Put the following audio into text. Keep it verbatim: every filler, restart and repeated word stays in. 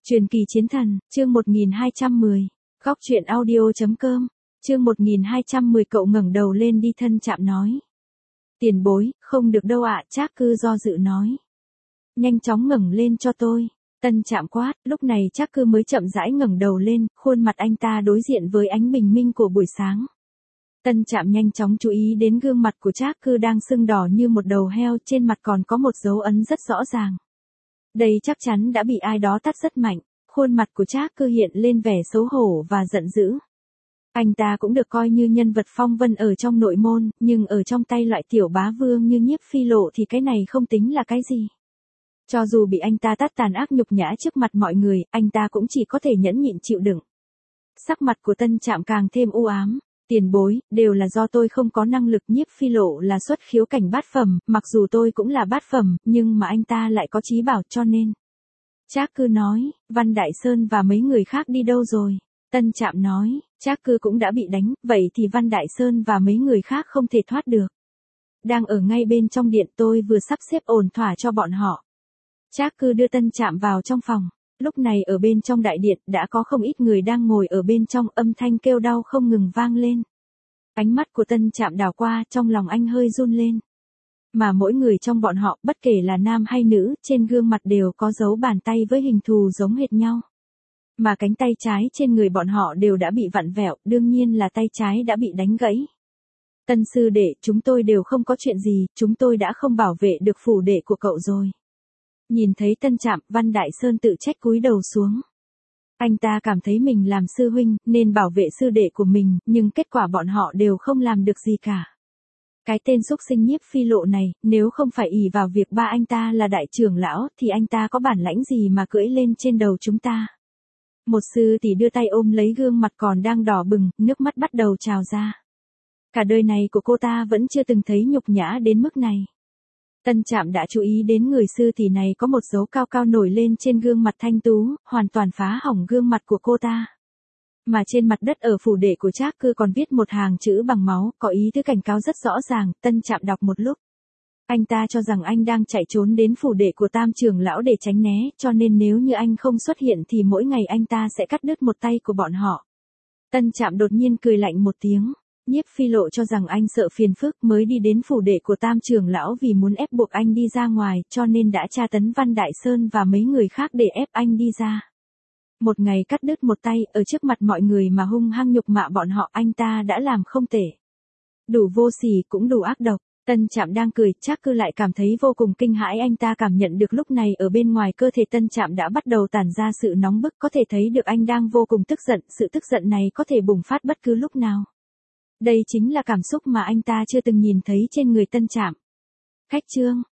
Truyền kỳ chiến thần, chương một nghìn hai trăm mười. Góc truyện audio.com. Chương một nghìn hai trăm mười cậu ngẩng đầu lên đi, Tân Trạm nói. Tiền bối, không được đâu ạ, Trác Cư do dự nói. Nhanh chóng ngẩng lên cho tôi. Tân Trạm quát, lúc này Trác Cư mới chậm rãi ngẩng đầu lên, khuôn mặt anh ta đối diện với ánh bình minh của buổi sáng. Tân Trạm nhanh chóng chú ý đến gương mặt của Trác Cư đang sưng đỏ như một đầu heo, trên mặt còn có một dấu ấn rất rõ ràng. Đây chắc chắn đã bị ai đó tát rất mạnh, khuôn mặt của Trác Cư hiện lên vẻ xấu hổ và giận dữ. Anh ta cũng được coi như nhân vật phong vân ở trong nội môn, nhưng ở trong tay loại tiểu bá vương như Nhiếp Phi Lộ thì cái này không tính là cái gì. Cho dù bị anh ta tát tàn ác nhục nhã trước mặt mọi người, anh ta cũng chỉ có thể nhẫn nhịn chịu đựng. Sắc mặt của Tân Trạm càng thêm u ám. Tiền bối, đều là do tôi không có năng lực. Nhiếp Phi Lộ là xuất khiếu cảnh bát phẩm, mặc dù tôi cũng là bát phẩm, nhưng mà anh ta lại có chí bảo cho nên. Trác Cư nói, Văn Đại Sơn và mấy người khác đi đâu rồi? Tân Trạm nói, Trác Cư cũng đã bị đánh, vậy thì Văn Đại Sơn và mấy người khác không thể thoát được. Đang ở ngay bên trong điện, tôi vừa sắp xếp ổn thỏa cho bọn họ. Trác Cư đưa Tân Trạm vào trong phòng. Lúc này ở bên trong đại điện đã có không ít người đang ngồi ở bên trong, âm thanh kêu đau không ngừng vang lên. Ánh mắt của Tân Trạm đảo qua, trong lòng anh hơi run lên. Mà mỗi người trong bọn họ, bất kể là nam hay nữ, trên gương mặt đều có dấu bàn tay với hình thù giống hệt nhau. Mà cánh tay trái trên người bọn họ đều đã bị vặn vẹo, đương nhiên là tay trái đã bị đánh gãy. Tân sư đệ, chúng tôi đều không có chuyện gì, chúng tôi đã không bảo vệ được phủ đệ của cậu rồi. Nhìn thấy Tân Trạm, Văn Đại Sơn tự trách cúi đầu xuống. Anh ta cảm thấy mình làm sư huynh, nên bảo vệ sư đệ của mình, nhưng kết quả bọn họ đều không làm được gì cả. Cái tên xúc sinh Nhiếp Phi Lộ này, nếu không phải ỷ vào việc ba anh ta là đại trưởng lão, thì anh ta có bản lãnh gì mà cưỡi lên trên đầu chúng ta. Một sư tỷ đưa tay ôm lấy gương mặt còn đang đỏ bừng, nước mắt bắt đầu trào ra. Cả đời này của cô ta vẫn chưa từng thấy nhục nhã đến mức này. Tân Trạm đã chú ý đến người sư tỷ này có một dấu cao cao nổi lên trên gương mặt thanh tú, hoàn toàn phá hỏng gương mặt của cô ta. Mà trên mặt đất ở phủ đệ của Trác Cư còn viết một hàng chữ bằng máu, có ý tứ cảnh cáo rất rõ ràng. Tân Trạm đọc một lúc. Anh ta cho rằng anh đang chạy trốn đến phủ đệ của Tam trưởng lão để tránh né, cho nên nếu như anh không xuất hiện thì mỗi ngày anh ta sẽ cắt đứt một tay của bọn họ. Tân Trạm đột nhiên cười lạnh một tiếng. Nhiếp Phi Lộ cho rằng anh sợ phiền phức mới đi đến phủ đệ của Tam trưởng lão vì muốn ép buộc anh đi ra ngoài, cho nên đã tra tấn Văn Đại Sơn và mấy người khác để ép anh đi ra. Một ngày cắt đứt một tay, ở trước mặt mọi người mà hung hăng nhục mạ bọn họ, anh ta đã làm không tệ. Đủ vô sỉ cũng đủ ác độc. Tân Trạm đang cười, Trác Cư lại cảm thấy vô cùng kinh hãi. Anh ta cảm nhận được lúc này ở bên ngoài cơ thể Tân Trạm đã bắt đầu tản ra sự nóng bức, có thể thấy được anh đang vô cùng tức giận, sự tức giận này có thể bùng phát bất cứ lúc nào. Đây chính là cảm xúc mà anh ta chưa từng nhìn thấy trên người Tân Trạm. Khách trương,